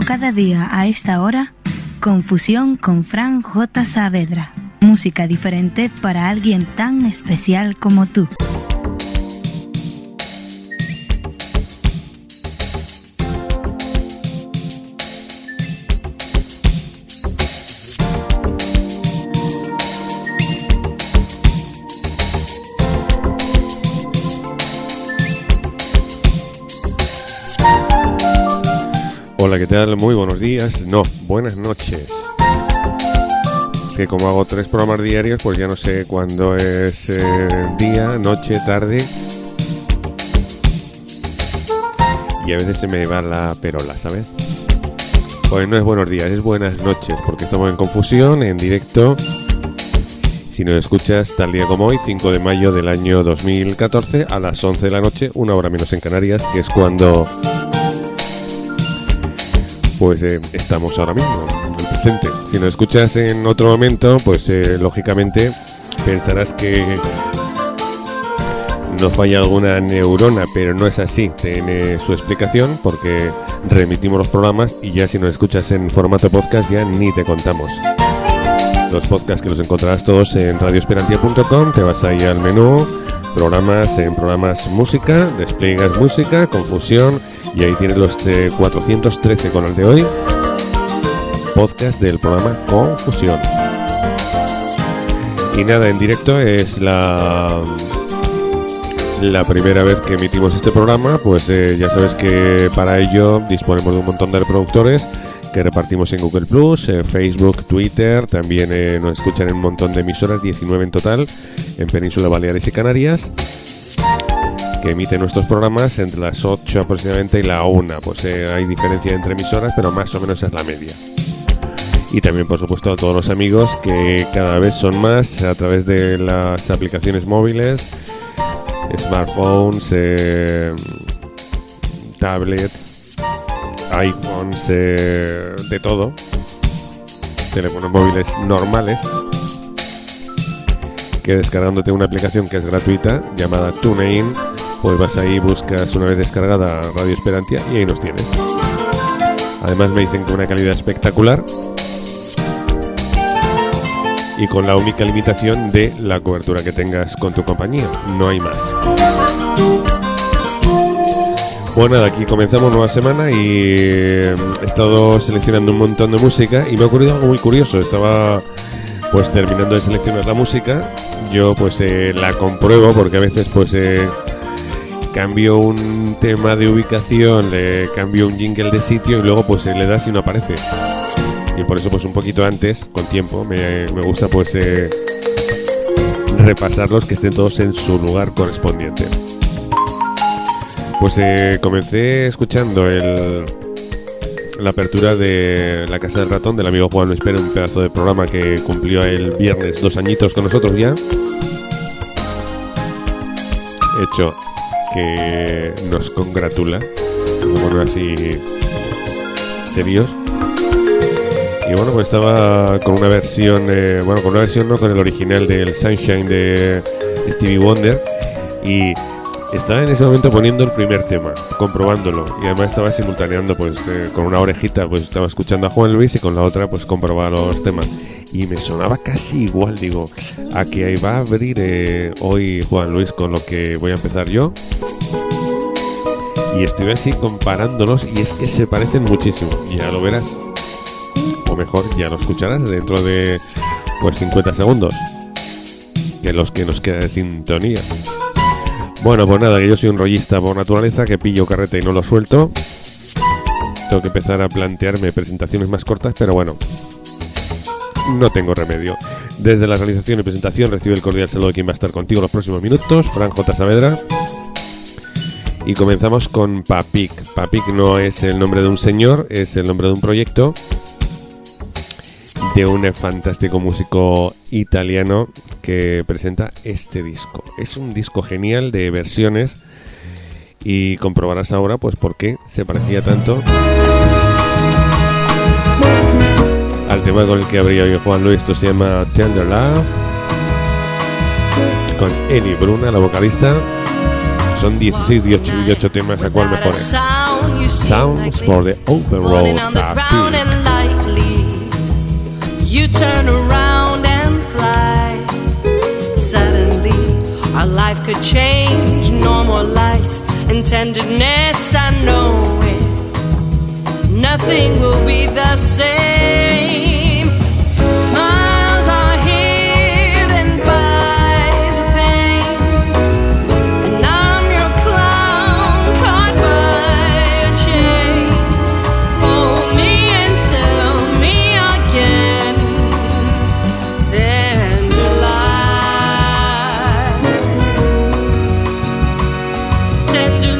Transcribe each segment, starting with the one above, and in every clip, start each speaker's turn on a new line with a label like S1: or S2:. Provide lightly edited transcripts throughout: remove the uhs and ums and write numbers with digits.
S1: cada día a esta hora, Confusión con Fran J. Saavedra. Música diferente para alguien tan especial como tú.
S2: Hola, ¿qué tal? Muy buenos días. No, buenas noches. Es que como hago 3 programas diarios, pues ya no sé cuándo es día, noche, tarde. Y a veces se me va la perola, ¿sabes? Pues no es buenos días, es buenas noches, porque estamos en Confusión, en directo. Si nos escuchas tal día como hoy, 5 de mayo del año 2014, a las 11 de la noche, 1 hora menos en Canarias, que es cuando... pues estamos ahora mismo, en el presente. Si nos escuchas en otro momento, pues lógicamente pensarás que nos falla alguna neurona, pero no es así. Tiene su explicación porque remitimos los programas y ya si nos escuchas en formato podcast ya ni te contamos. Los podcasts que los encontrarás todos en radioesperantia.com, te vas ahí al menú, programas, en programas música, despliegas música, Confusión, y ahí tienes los 413 con el de hoy, podcast del programa Confusión. Y nada, en directo es la primera vez que emitimos este programa, pues ya sabes que para ello disponemos de un montón de reproductores que repartimos en Google Plus, Facebook, Twitter, también nos escuchan en un montón de emisoras, 19 en total, en Península, Baleares y Canarias, que emiten nuestros programas entre las 8 aproximadamente y la 1. Pues hay diferencia entre emisoras, pero más o menos es la media. Y también, por supuesto, a todos los amigos que cada vez son más a través de las aplicaciones móviles, smartphones, tablets, iPhones, de todo, teléfonos móviles normales, que descargándote una aplicación que es gratuita llamada TuneIn, pues vas ahí, buscas una vez descargada Radio Esperantia y ahí nos tienes. Además me dicen que una calidad espectacular y con la única limitación de la cobertura que tengas con tu compañía, no hay más. Bueno, nada, aquí comenzamos nueva semana y he estado seleccionando un montón de música y me ha ocurrido algo muy curioso. Estaba pues terminando de seleccionar la música, yo pues la compruebo porque a veces pues cambio un tema de ubicación, le cambio un jingle de sitio y luego pues le das y no aparece. Y por eso pues un poquito antes, con tiempo, me gusta pues repasarlos, que estén todos en su lugar correspondiente. Pues comencé escuchando la apertura de La Casa del Ratón del amigo Juan Luis Pérez, un pedazo de programa que cumplió el viernes 2 añitos con nosotros ya. Hecho que nos congratula, como no así serios. Y bueno, pues estaba con una versión, no, con el original del Sunshine de Stevie Wonder, y estaba en ese momento poniendo el primer tema, comprobándolo, y además estaba simultaneando pues con una orejita pues estaba escuchando a Juan Luis y con la otra pues comprobaba los temas, y me sonaba casi igual. Digo, a que va a abrir hoy Juan Luis con lo que voy a empezar yo, y estoy así comparándolos y es que se parecen muchísimo, ya lo verás, o mejor ya lo escucharás dentro de pues 50 segundos, que los que nos queda de sintonía. Bueno, pues nada, que yo soy un rollista por naturaleza, que pillo carrete y no lo suelto. Tengo que empezar a plantearme presentaciones más cortas, pero bueno, no tengo remedio. Desde la realización y presentación recibe el cordial saludo de quien va a estar contigo los próximos minutos, Fran J. Saavedra. Y comenzamos con Papik. Papik no es el nombre de un señor, es el nombre de un proyecto de un fantástico músico italiano que presenta este disco. Es un disco genial de versiones y comprobarás ahora pues por qué se parecía tanto al tema con el que abría hoy Juan Luis. Esto se llama Tender Love, con Eli Bruna, la vocalista. Son 16, 18 temas, a cuál mejor es. Sounds for the Open Road.
S3: You turn around and fly. Suddenly, our life could change. No more lies and tenderness, I know it. Nothing will be the same. Smiles are hidden by the pain, and I'm your clown caught by a chain. Hold me and tell me again. Tender lies, tender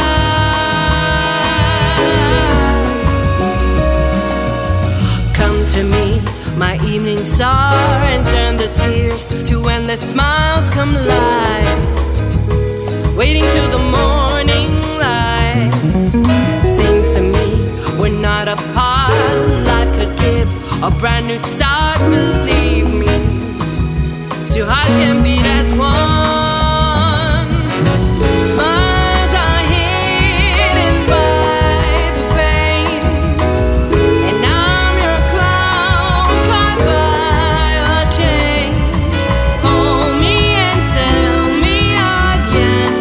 S3: lies. Come to me, my evening star, and turn the tears to endless smiles. Come live, waiting till the morning light. Seems to me we're not apart. Life could give a brand new start. Believe me, two hearts can beat as one. Smiles are hidden by the pain, and I'm your clown caught by a chain. Hold me and tell me again.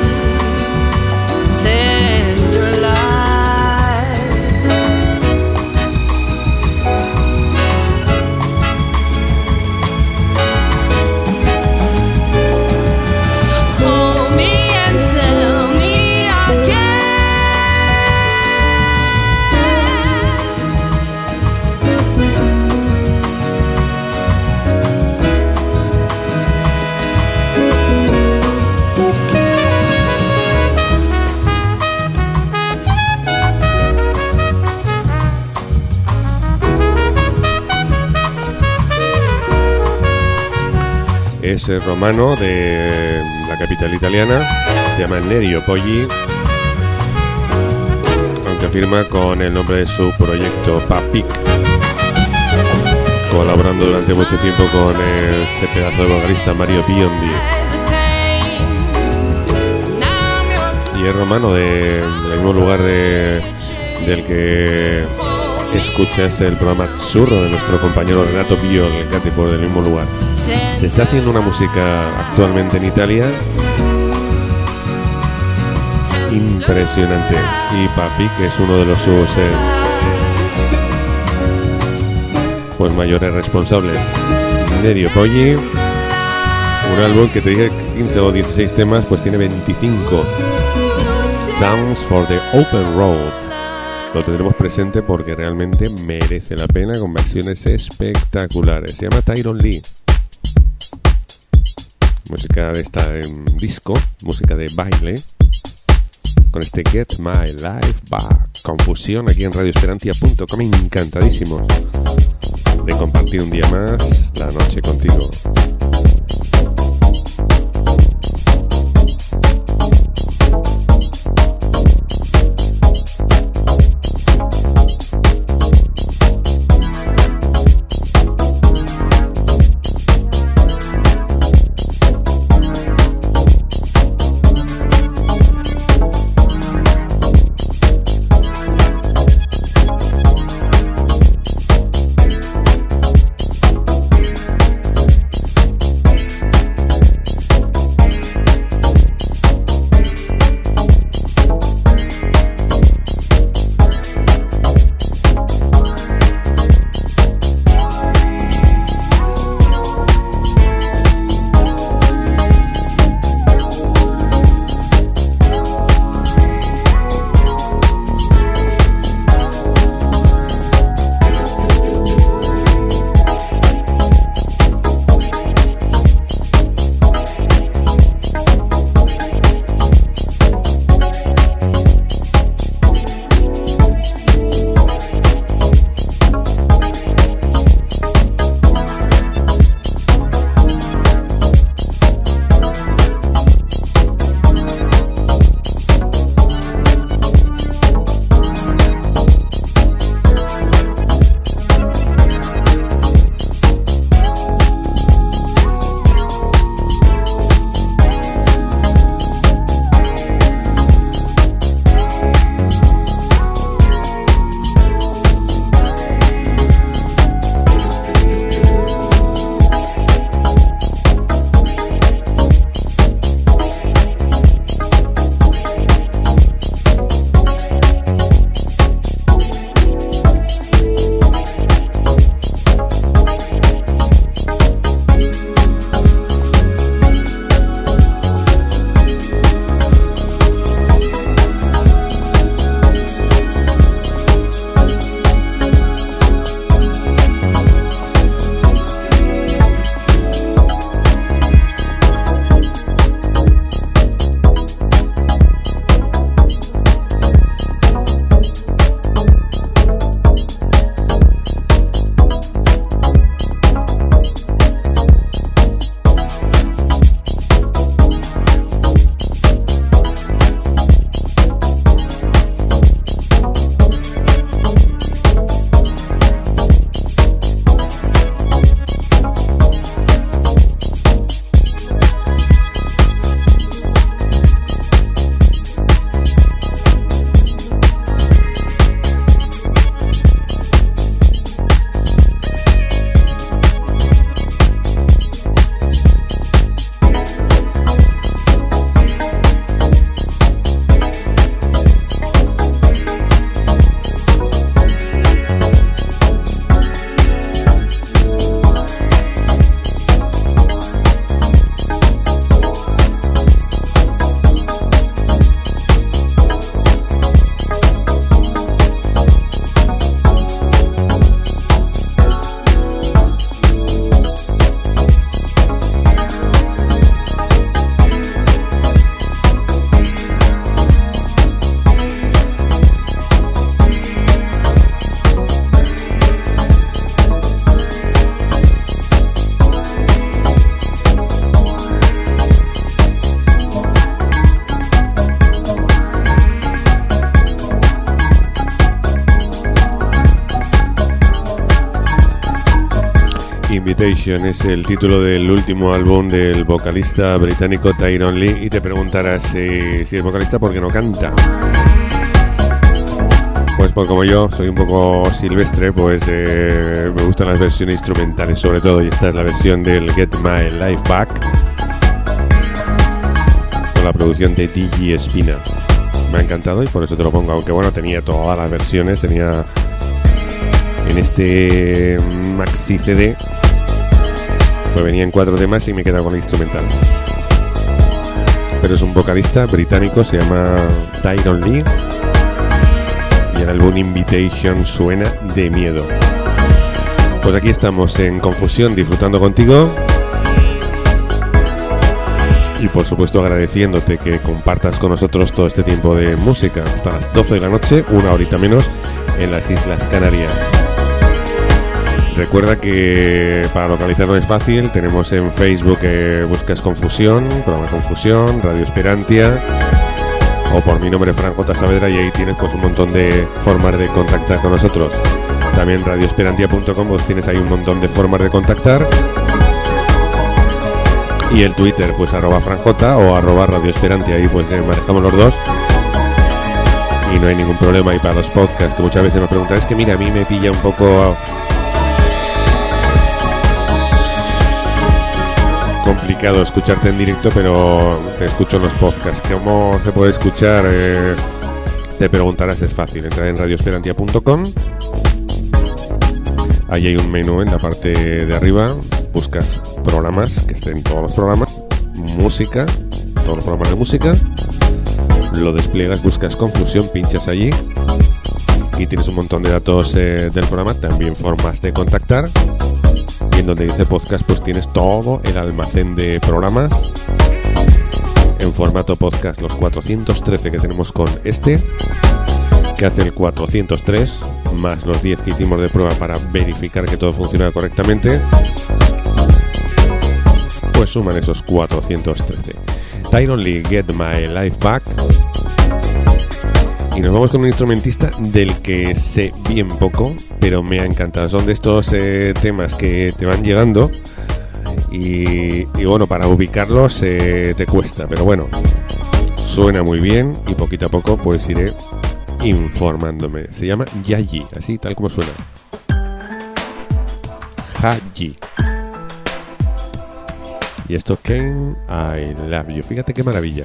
S3: Tender lies. Hold me and tell me again.
S2: Es romano de la capital italiana, se llama Nerio Poggi, aunque firma con el nombre de su proyecto Papik, colaborando durante mucho tiempo con ese pedazo de vocalista Mario Biondi. Y es romano del mismo lugar del que escuchas el programa Azzurro de nuestro compañero Renato Biol, el cante por del mismo lugar. Se está haciendo una música actualmente en Italia impresionante, y Papik es uno de los sus pues mayores responsables. Nerio Poggi, un álbum que te dije 15 o 16 temas, pues tiene 25. Sounds for the Open Road. Lo tendremos presente porque realmente merece la pena, con versiones espectaculares. Se llama Tyrone Lee. Música de esta disco, música de baile, con este Get My Life Back. Confusión aquí en radioesperantia.com. Encantadísimo de compartir un día más la noche contigo. Invitation es el título del último álbum del vocalista británico Tyrone Lee, y te preguntarás si es vocalista porque no canta. Pues como yo soy un poco silvestre, pues me gustan las versiones instrumentales sobre todo, y esta es la versión del Get My Life Back con la producción de DJ Espina. Me ha encantado y por eso te lo pongo, aunque bueno, tenía todas las versiones, tenía en este maxi CD, pues venían 4 temas y me he quedado con el instrumental. Pero es un vocalista británico, se llama Tyrone Lee, y el álbum Invitation suena de miedo. Pues aquí estamos en Confusión, disfrutando contigo, y por supuesto agradeciéndote que compartas con nosotros todo este tiempo de música hasta las 12 de la noche, una horita menos, en las Islas Canarias. Recuerda que para localizarlo es fácil, tenemos en Facebook, buscas Confusión, programa Confusión, Radio Esperantia, o por mi nombre, Fran J. Saavedra, y ahí tienes pues un montón de formas de contactar con nosotros. También radioesperantia.com, pues tienes ahí un montón de formas de contactar. Y el Twitter, pues @FranJ o @radioesperantia, ahí pues manejamos los dos. Y no hay ningún problema. Y para los podcasts, que muchas veces me preguntan, es que mira, a mí me pilla un poco complicado escucharte en directo, pero te escucho en los podcasts. ¿Cómo se puede escuchar? Te preguntarás, es fácil. Entrar en radioesperantia.com. Ahí hay un menú en la parte de arriba. Buscas programas, que estén todos los programas, música, todos los programas de música. Lo despliegas, buscas Confusión, pinchas allí y tienes un montón de datos del programa, también formas de contactar. Y en donde dice podcast, pues tienes todo el almacén de programas en formato podcast, los 413 que tenemos con este, que hace el 403, más los 10 que hicimos de prueba para verificar que todo funciona correctamente, pues suman esos 413. Tyrone Lee, Get My Life Back. Y nos vamos con un instrumentista del que sé bien poco, pero me ha encantado. Son de estos temas que te van llegando y bueno, para ubicarlos te cuesta, pero bueno, suena muy bien y poquito a poco pues iré informándome. Se llama Yayi, así tal como suena. Yayi. Y esto, Can I Love You. Fíjate qué maravilla.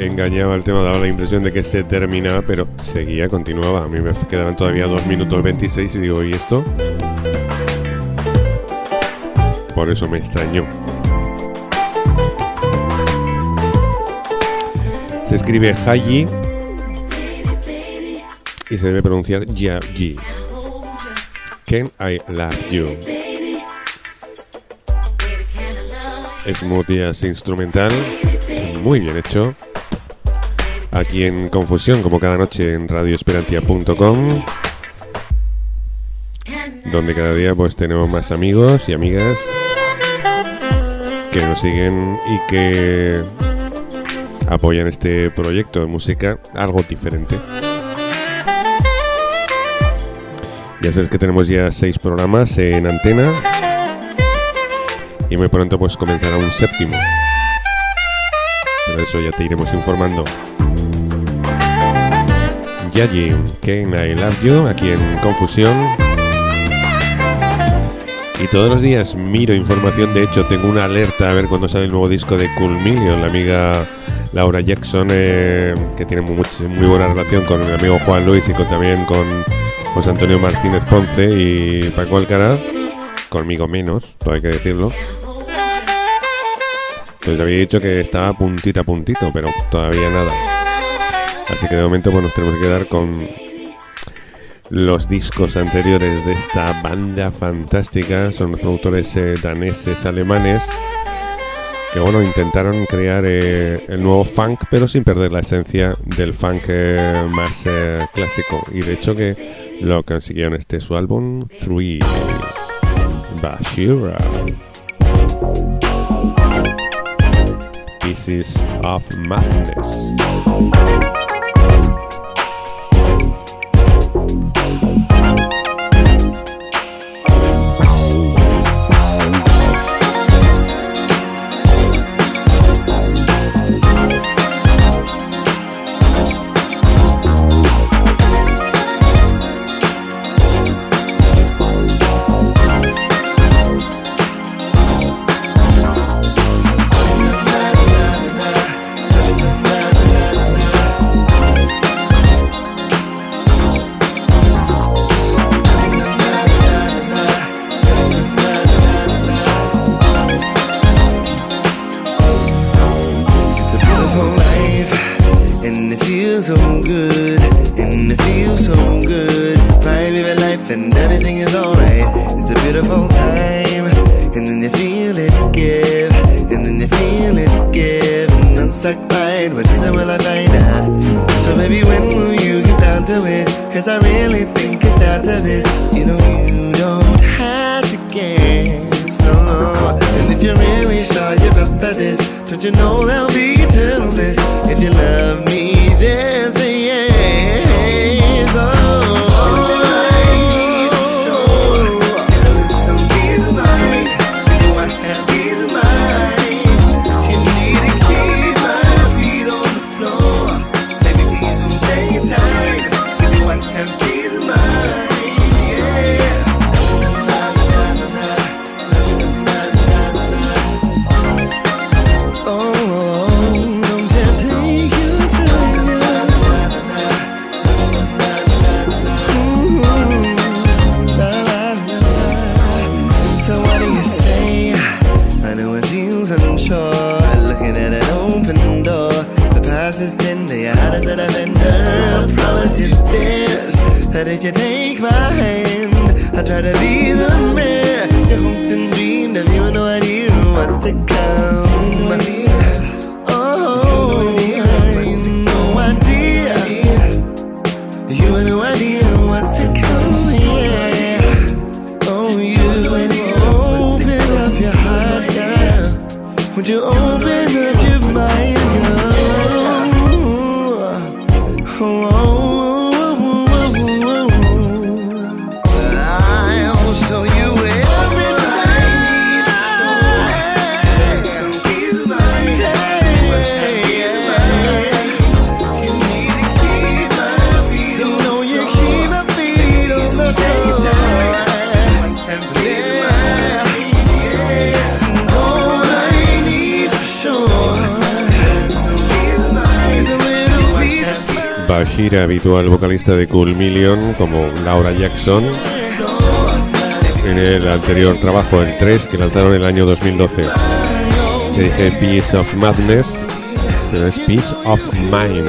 S2: engañaba el tema, daba la impresión de que se terminaba, pero continuaba. A mí me quedaban todavía 2 minutos 26 y digo, ¿y esto? Por eso me extrañó. Se escribe Haji y se debe pronunciar Yaji. Can I Love You? Smooth jazz instrumental, muy bien hecho. Aquí en Confusión, como cada noche en radioesperantia.com, donde cada día pues tenemos más amigos y amigas que nos siguen y que apoyan este proyecto de música algo diferente. Ya sabes que tenemos ya 6 programas en antena y muy pronto pues comenzará un 7º. Pero eso ya te iremos informando. Yaji, Can I Love You, aquí en Confusión. Y todos los días miro información. De hecho, tengo una alerta a ver cuándo sale el nuevo disco de Cool Million. La amiga Laura Jackson, que tiene muy buena relación con el amigo Juan Luis y también con José Antonio Martínez Ponce y Paco Alcaraz. Conmigo menos, todo hay que decirlo. Pues había dicho que estaba a puntito, pero todavía nada. Así que de momento pues nos tenemos que quedar con los discos anteriores de esta banda fantástica. Son los productores daneses, alemanes, que bueno, intentaron crear el nuevo funk, pero sin perder la esencia del funk más clásico. Y de hecho que lo consiguieron. Este es su álbum 3, Bashira, Pieces of Madness. Bashir, habitual vocalista de Cool Million, como Laura Jackson, en el anterior trabajo, el 3, que lanzaron en el año 2012. Que dice Piece of Madness, pero es Piece of Mind.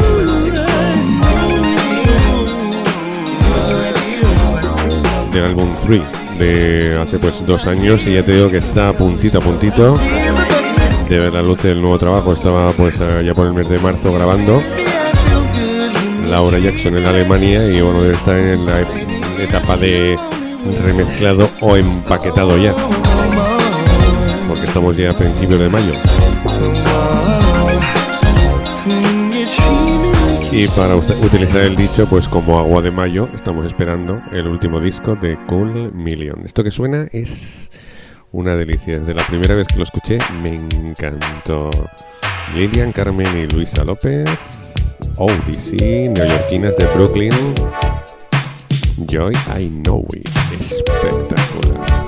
S2: Del álbum 3 de hace pues 2 años, y ya te digo que está a puntito de ver la luz del nuevo trabajo. Estaba pues ya por el mes de marzo grabando Laura Jackson en Alemania, y bueno, debe estar en la etapa de remezclado o empaquetado ya, porque estamos ya a principios de mayo. Y para utilizar el dicho, pues como agua de mayo, estamos esperando el último disco de Cool Million. Esto que suena es una delicia. Desde la primera vez que lo escuché me encantó. Lilian, Carmen y Luisa López, ODC, neoyorquinas de Brooklyn. Joy, I Know It. Espectacular.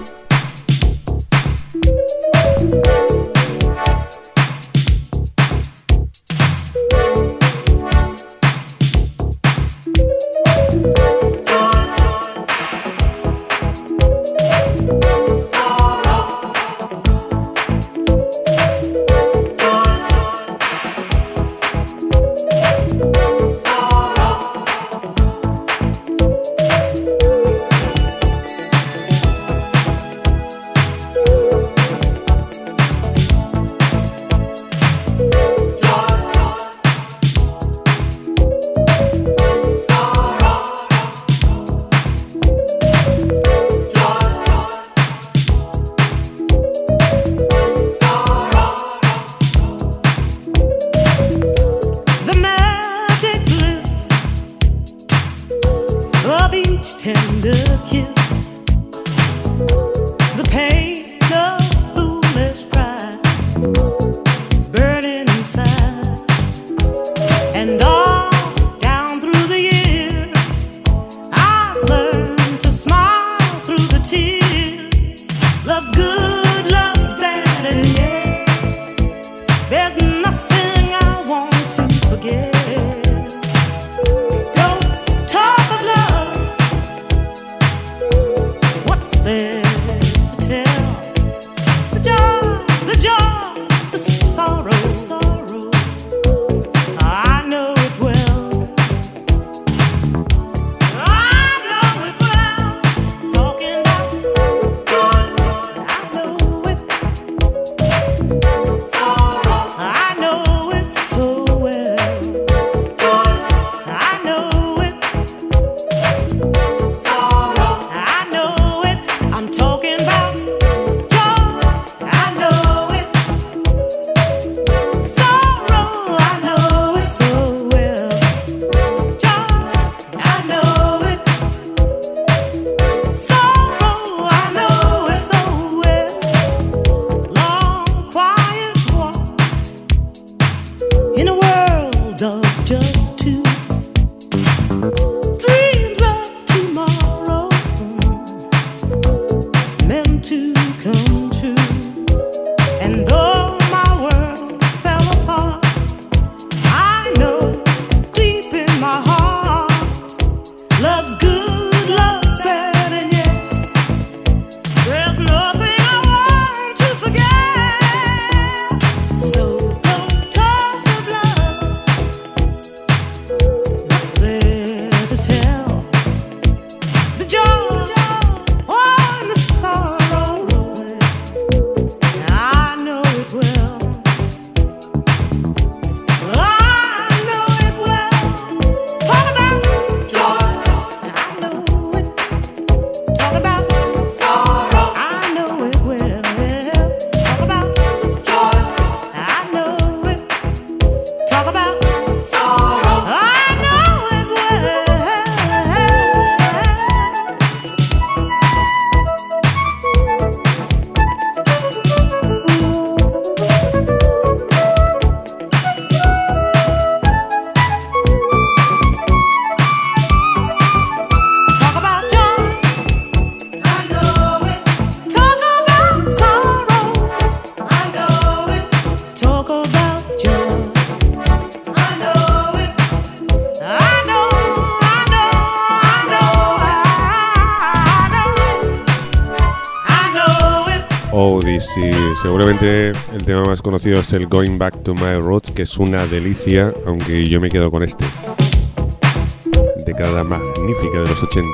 S2: y seguramente el tema más conocido es el Going Back to My Roots, que es una delicia, aunque yo me quedo con este. Década magnífica de los 80.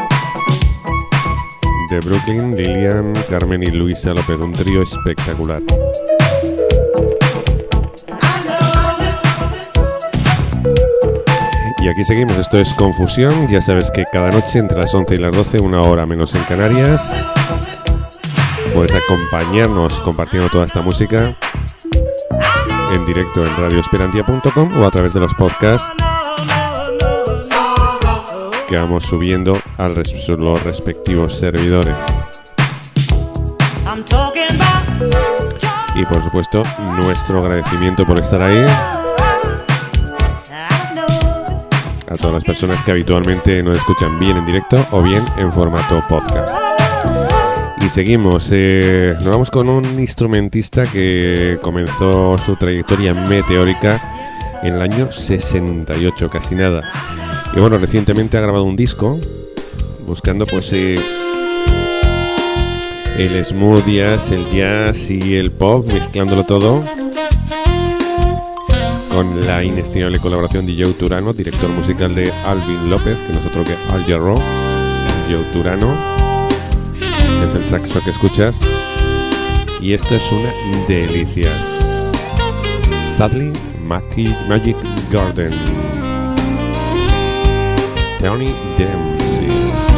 S2: De Brooklyn, Lilian, Carmen y Luisa López, un trío espectacular. Y aquí seguimos, esto es Confusión, ya sabes que cada noche entre las 11 y las 12, una hora menos en Canarias, puedes acompañarnos compartiendo toda esta música en directo en radioesperantia.com o a través de los podcasts que vamos subiendo a los respectivos servidores. Y por supuesto, nuestro agradecimiento por estar ahí a todas las personas que habitualmente nos escuchan bien en directo o bien en formato podcast. Y seguimos, nos vamos con un instrumentista que comenzó su trayectoria meteórica en el año 68, casi nada. Y bueno, recientemente ha grabado un disco buscando pues el smooth jazz, el jazz y el pop, mezclándolo todo con la inestimable colaboración de Joe Turano, director musical de Alvin López, que no es otro que Al Jarreau. Joe Turano, que es el saxo que escuchas, y esto es una delicia. Sadly Magic Garden, Tony Dempsey.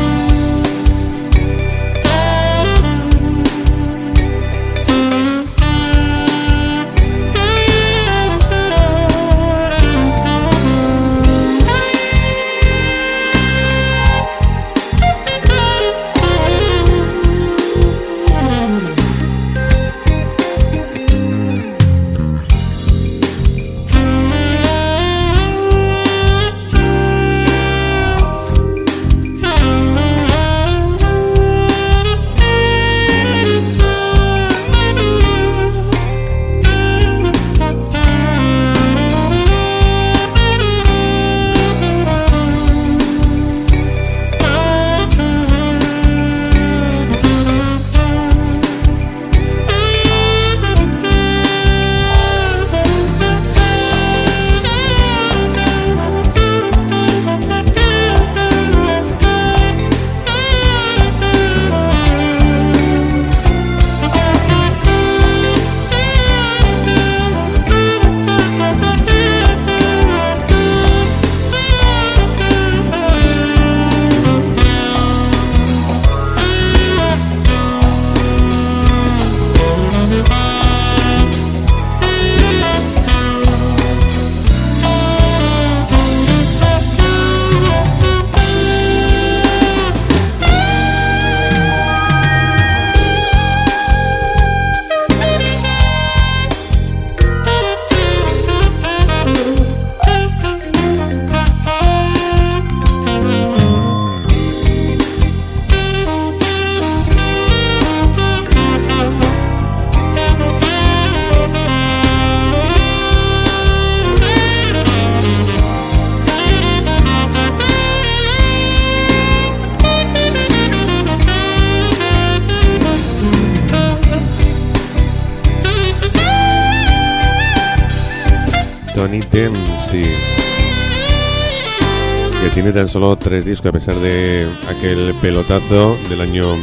S2: Tony Dempsey, que tiene tan solo 3 discos a pesar de aquel pelotazo del año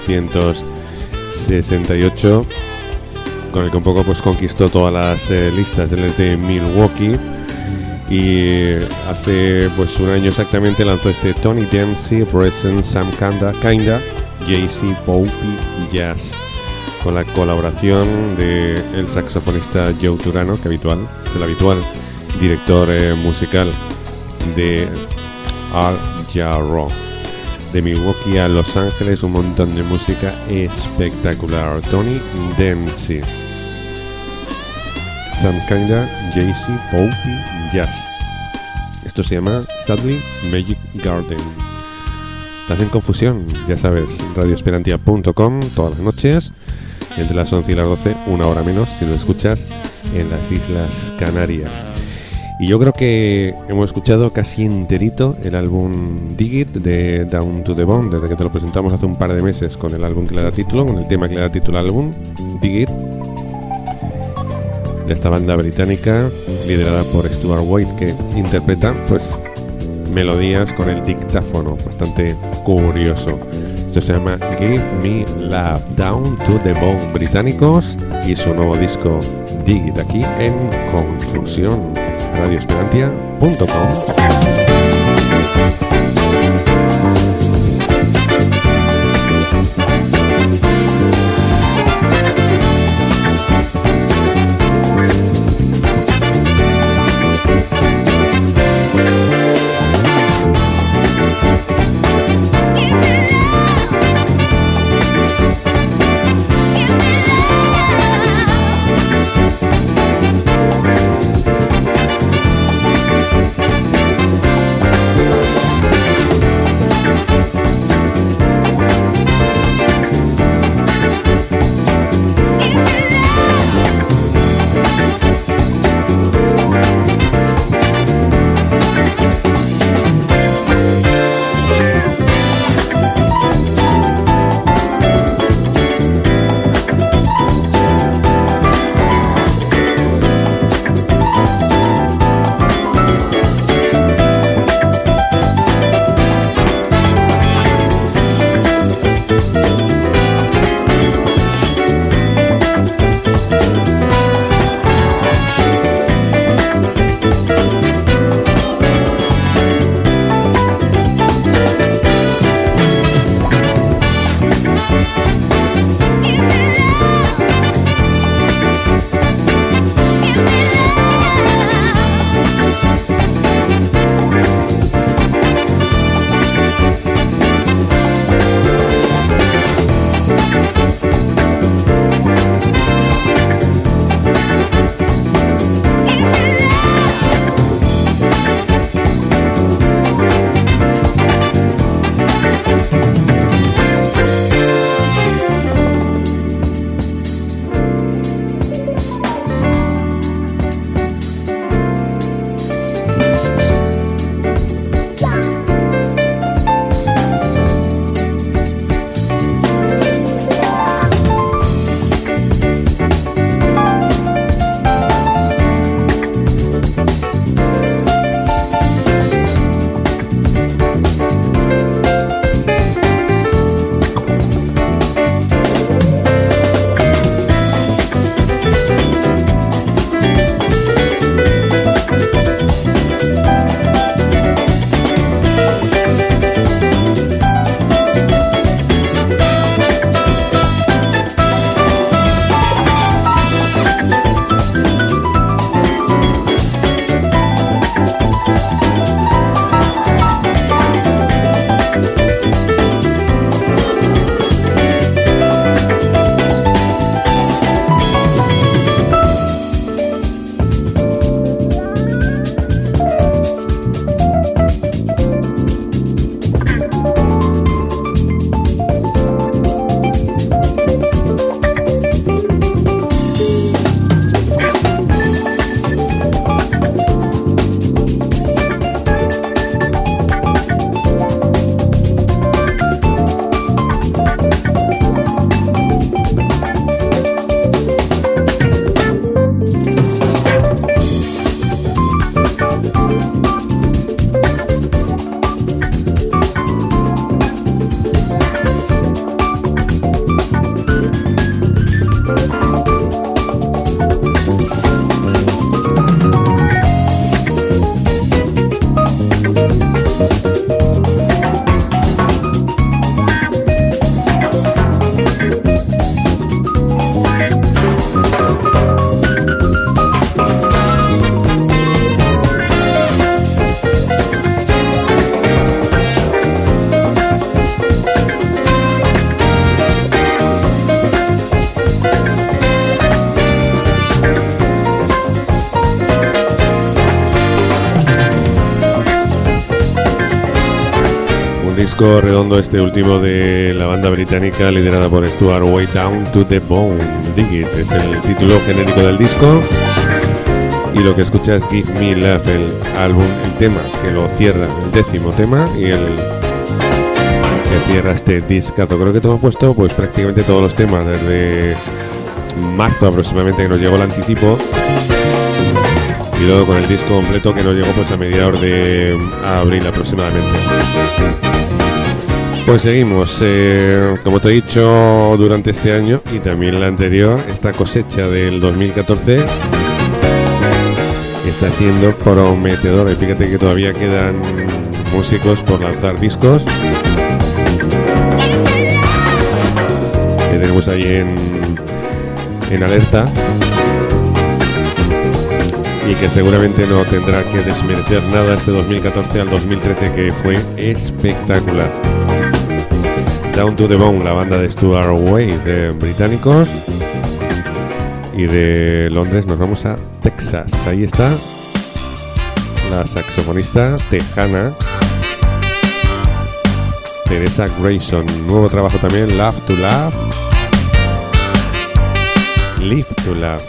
S2: 1968 con el que un poco pues conquistó todas las listas. Él es de Milwaukee y hace pues un año exactamente lanzó este Tony Dempsey Presents Some Kinda Jay-Z Poppy Jazz, con la colaboración de el saxofonista Joe Turano, que es el habitual director musical de Al Jarreau. De Milwaukee a Los Ángeles, un montón de música espectacular. Tony Dempsey, Some Kinda Jay-Z Poppy Jazz. Esto se llama Sadly Magic Garden. Estás en Confusión, ya sabes, radioesperantia.com todas las noches entre las 11 y las 12, una hora menos si lo escuchas en las Islas Canarias. Y yo creo que hemos escuchado casi enterito el álbum Dig It de Down to the Bone, desde que te lo presentamos hace un par de meses con el álbum que le da título, con el tema que le da título al álbum, Dig It, de esta banda británica liderada por Stuart White, que interpreta pues melodías con el dictáfono, bastante curioso. Esto se llama Give Me Love, Down to the Bone, británicos, y su nuevo disco Dig It, aquí en Confusión, radioesperantia.com.
S4: disco redondo este último de la banda británica liderada por Stuart White, Down to the Bone. Dig It es el título genérico del disco.
S2: Y lo que escuchas es Give Me Love, el álbum, el tema que lo cierra, el 10º tema y el que cierra este discazo. Creo que te hemos puesto pues prácticamente todos los temas desde marzo aproximadamente, que nos llegó el anticipo, y luego con el disco completo que nos llegó pues a mediados de abril aproximadamente. Pues seguimos, como te he dicho, durante este año y también el anterior, esta cosecha del 2014 está siendo prometedora. Y fíjate que todavía quedan músicos por lanzar discos que tenemos ahí en alerta, y que seguramente no tendrá que desmerecer nada este 2014 al 2013, que fue espectacular. Down to the Bone, la banda de Stuart Wade, británicos, y de Londres nos vamos a Texas. Ahí está la saxofonista tejana Teresa Grayson. Nuevo trabajo también, Love to Love, Live to Love.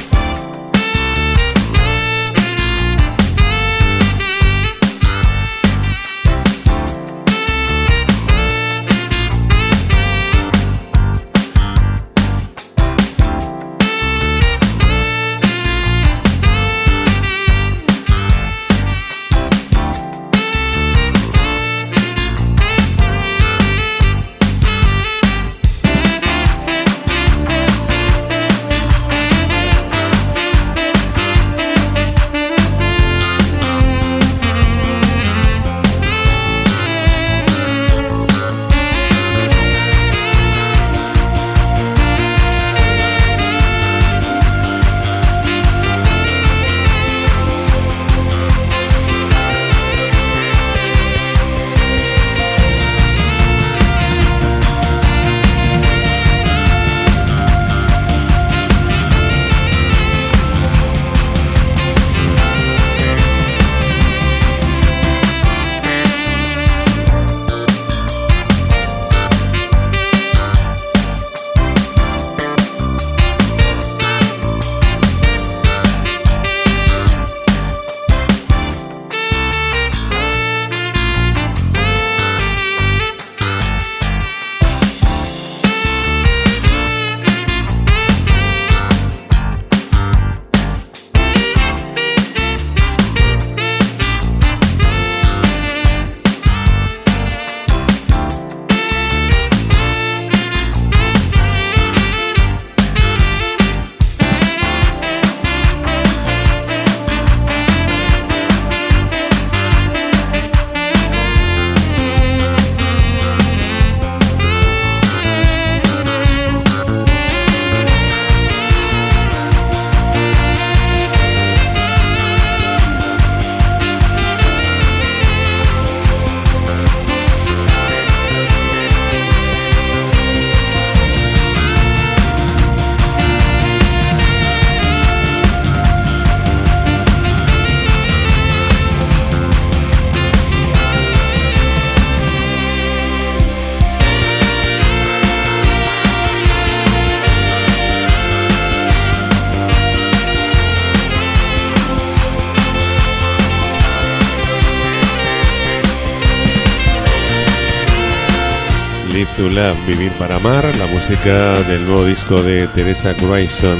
S2: Live to Love, Vivir para Amar, la música del nuevo disco de Teresa Grayson.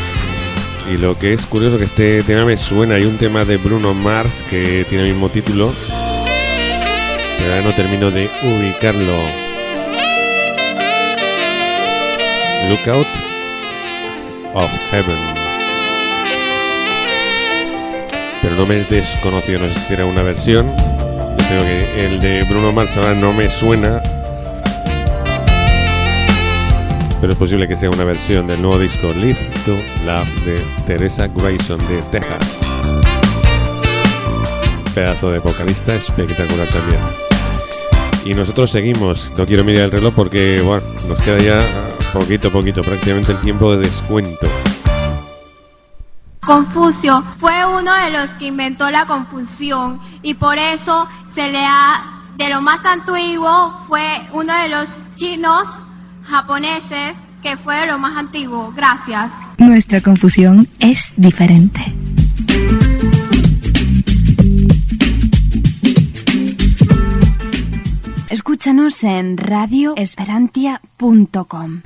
S2: Y lo que es curioso que este tema me suena, hay un tema de Bruno Mars que tiene el mismo título, pero ahora no termino de ubicarlo. Lookout of Heaven. Pero no me es desconocido, no sé si era una versión. Yo creo que el de Bruno Mars ahora no me suena, pero es posible que sea una versión del nuevo disco Live to Love de Teresa Grayson de Texas. Pedazo de vocalista espectacular también. Y nosotros seguimos, no quiero mirar el reloj porque bueno, nos queda ya poquito, prácticamente el tiempo de descuento.
S5: Confucio fue uno de los que inventó la confusión y por eso de lo más antiguo fue uno de los chinos japoneses que fue de lo más antiguo. Gracias.
S1: Nuestra confusión es diferente. Escúchanos en radioesperantia.com.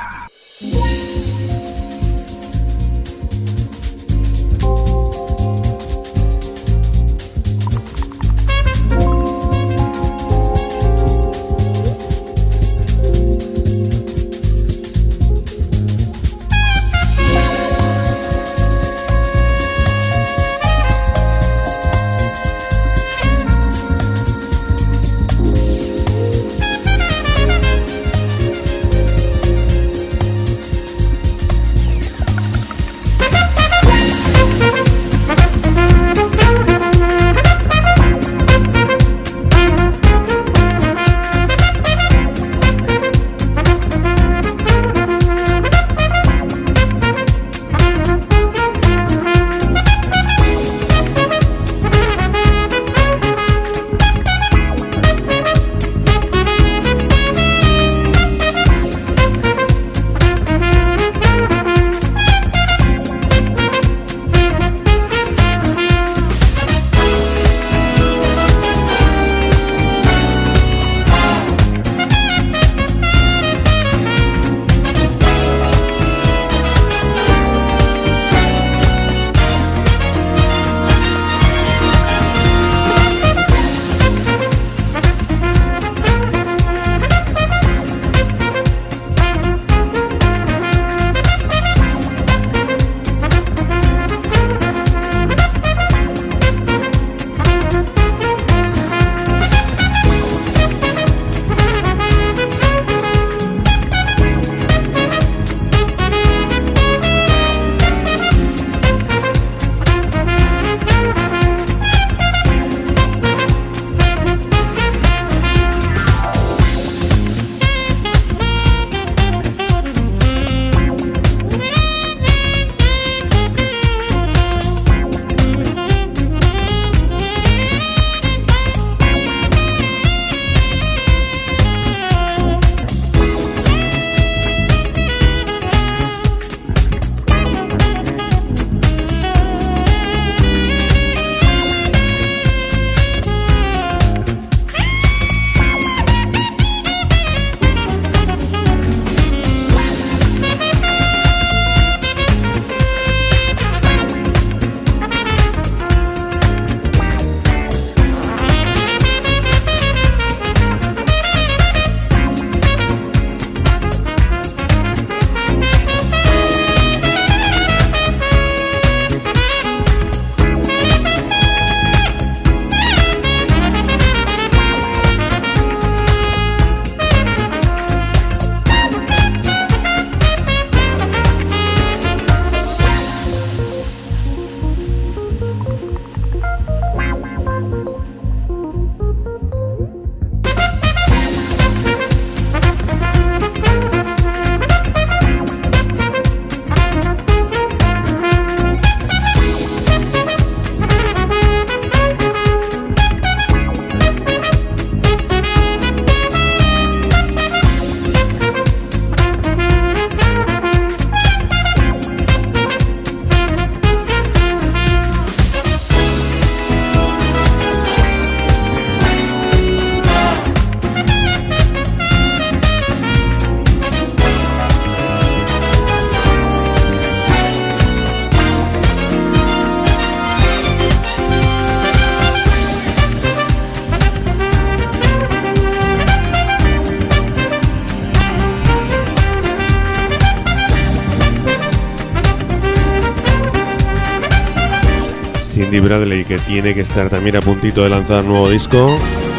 S2: Cindy Bradley, que tiene que estar también a puntito de lanzar nuevo disco,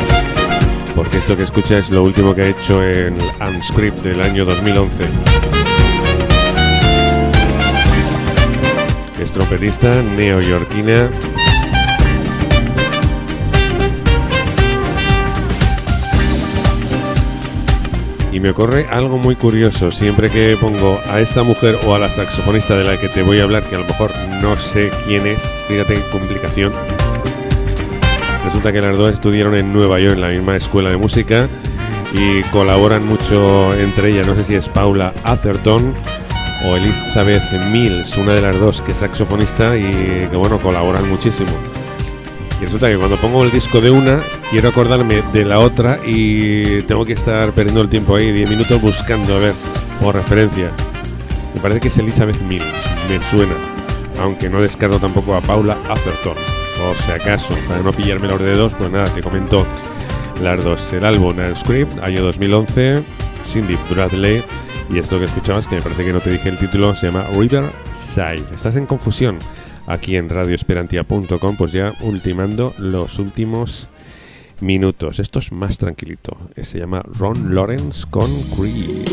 S2: porque esto que escucha es lo último que ha hecho en Unscript del año 2011. Es trompetista neoyorquina. Y me ocurre algo muy curioso siempre que pongo a esta mujer o a la saxofonista de la que te voy a hablar, que a lo mejor no sé quién es, fíjate qué complicación. Resulta que las dos estudiaron en Nueva York en la misma escuela de música y colaboran mucho entre ellas. No sé si es Paula Atherton o Elizabeth Mills, una de las dos, que es saxofonista y que bueno, colaboran muchísimo. Y resulta que cuando pongo el disco de una, quiero acordarme de la otra y tengo que estar perdiendo el tiempo ahí 10 minutos buscando, a ver, por referencia. Me parece que es Elizabeth Mills, me suena, aunque no descarto tampoco a Paula Atherton, por si acaso, para no pillarme los dedos. Pues nada, te comento las dos. El álbum Unscript, año 2011, Cindy Bradley, y esto que escuchabas, que me parece que no te dije el título, se llama Riverside. Estás en Confusión, aquí en radioesperantia.com, pues ya ultimando los últimos minutos. Esto es más tranquilito, se llama Ron Lawrence con Creed.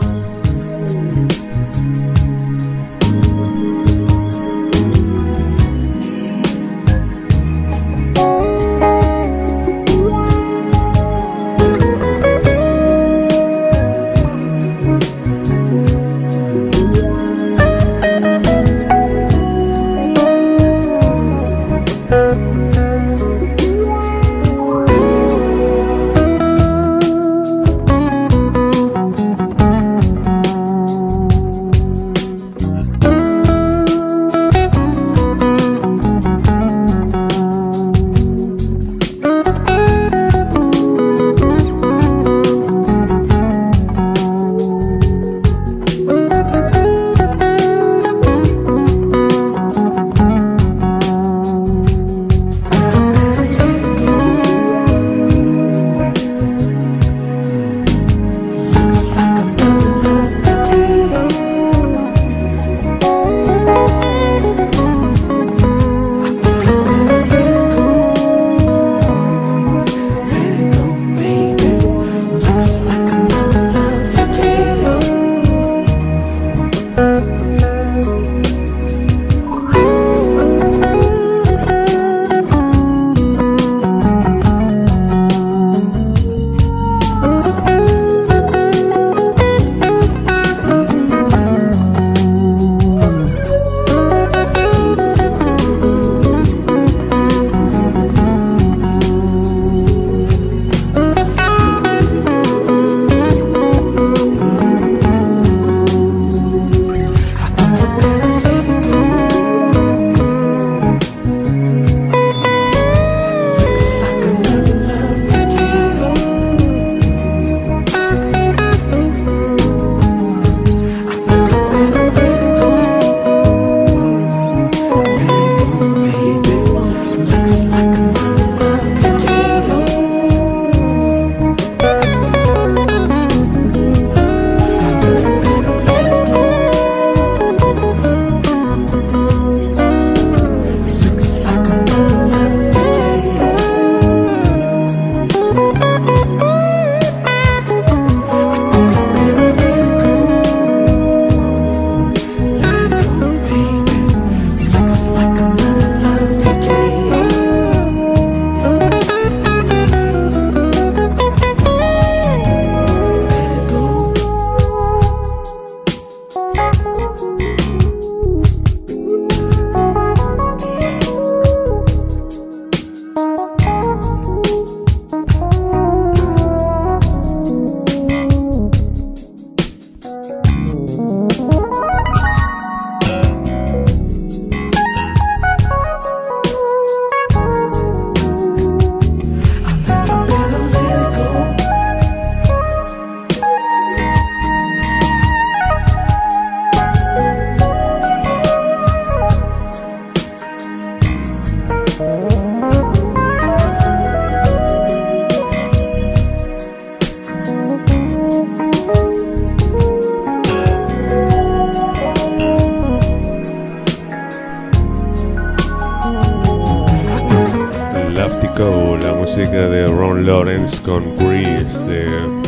S2: música de Ron Lawrence con Grease de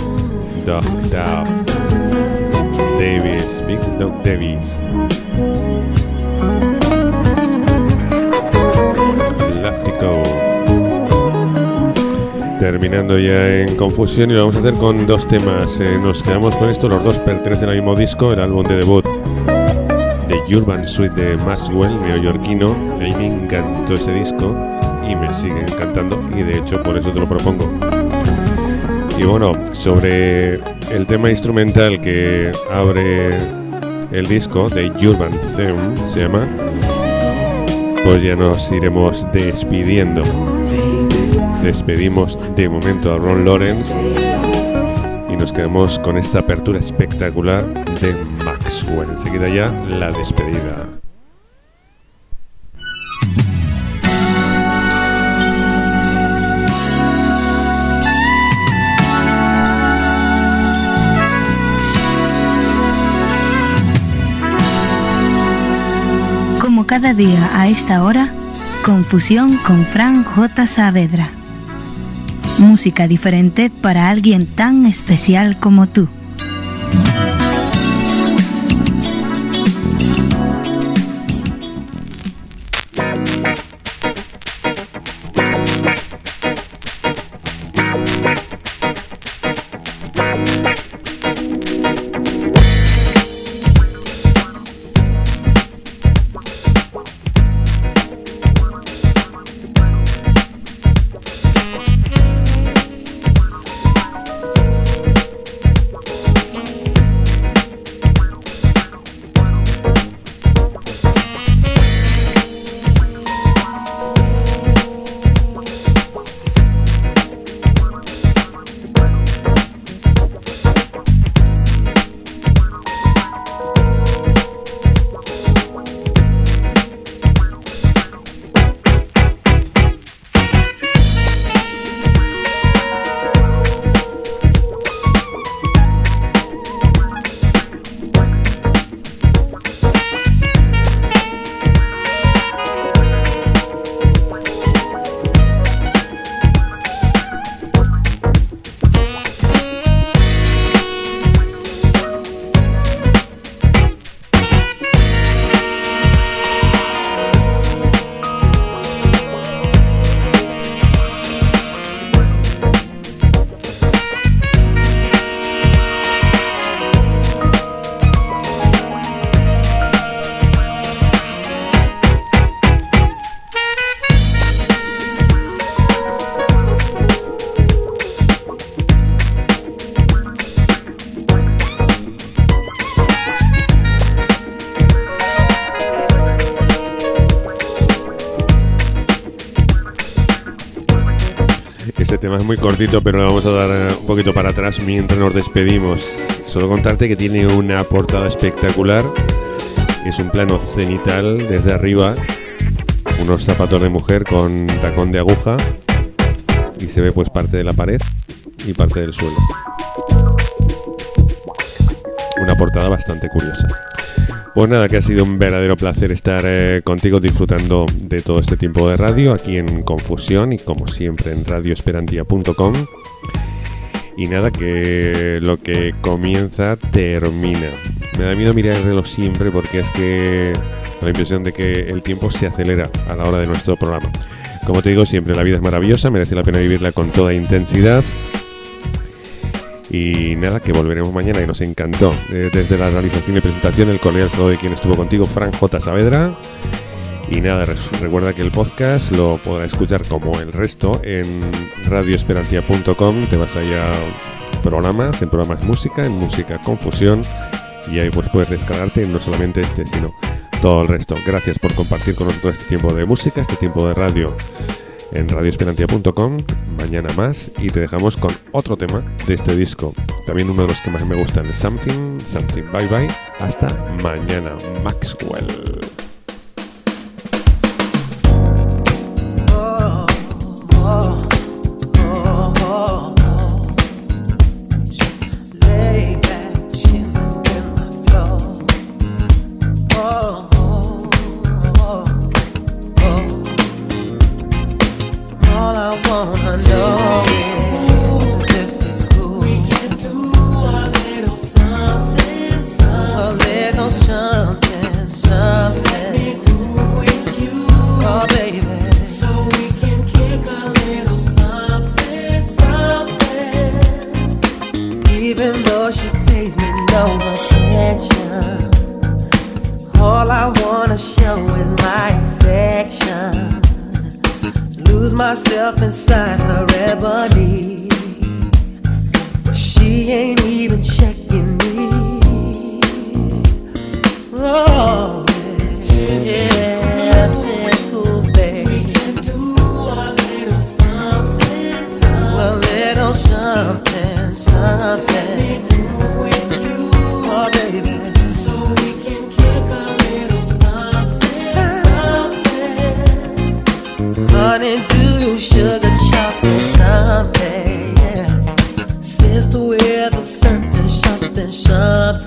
S2: Doug Davis, Big Doug Davis. Elástico. Terminando ya en confusión, y lo vamos a hacer con dos temas. Nos quedamos con esto, los dos pertenecen al mismo disco, el álbum de debut de Urban Suite de Maxwell, neoyorquino. A mí me encantó ese disco y me sigue encantando, y de hecho por eso te lo propongo. Y bueno, sobre el tema instrumental que abre el disco de Urban Theme, se llama, pues ya nos iremos despidiendo. Despedimos de momento a Ron Lawrence y nos quedamos con esta apertura espectacular de Maxwell. Enseguida ya la despedida.
S1: Como cada día a esta hora, Confusión con Fran J. Saavedra. Música diferente para alguien tan especial como tú.
S2: Este tema es muy cortito, pero le vamos a dar un poquito para atrás mientras nos despedimos. Solo contarte que tiene una portada espectacular. Es un plano cenital desde arriba, unos zapatos de mujer con tacón de aguja, y se ve pues parte de la pared y parte del suelo. Una portada bastante curiosa. Pues nada, que ha sido un verdadero placer estar contigo disfrutando de todo este tiempo de radio aquí en Confusión y como siempre en radioesperantia.com. Y nada, que lo que comienza termina. Me da miedo mirar el reloj siempre porque es que da la impresión de que el tiempo se acelera a la hora de nuestro programa. Como te digo siempre, la vida es maravillosa, merece la pena vivirla con toda intensidad. Y nada, que volveremos mañana, que nos encantó. Desde la realización y presentación, el cordial saludo de quien estuvo contigo, Fran J. Saavedra. Y nada, recuerda que el podcast lo podrás escuchar como el resto en radioesperantia.com. Te vas ahí a programas, en programas música, en música confusión. Y ahí pues puedes descargarte no solamente este, sino todo el resto. Gracias por compartir con nosotros este tiempo de música, este tiempo de radio en radioesperantia.com. Mañana más y te dejamos con otro tema de este disco, también uno de los que más me gustan, Something, Something, Bye Bye. Hasta mañana, Maxwell.
S3: Myself inside her ebony, but she ain't even checking me.
S6: Oh, yeah, that's cool, babe. We can do a little something, something. A little something, something. Me through with you, oh baby. So we can kick a little something, something. Honey, do sugar chocolate something, yeah. Sister with a something, something, something.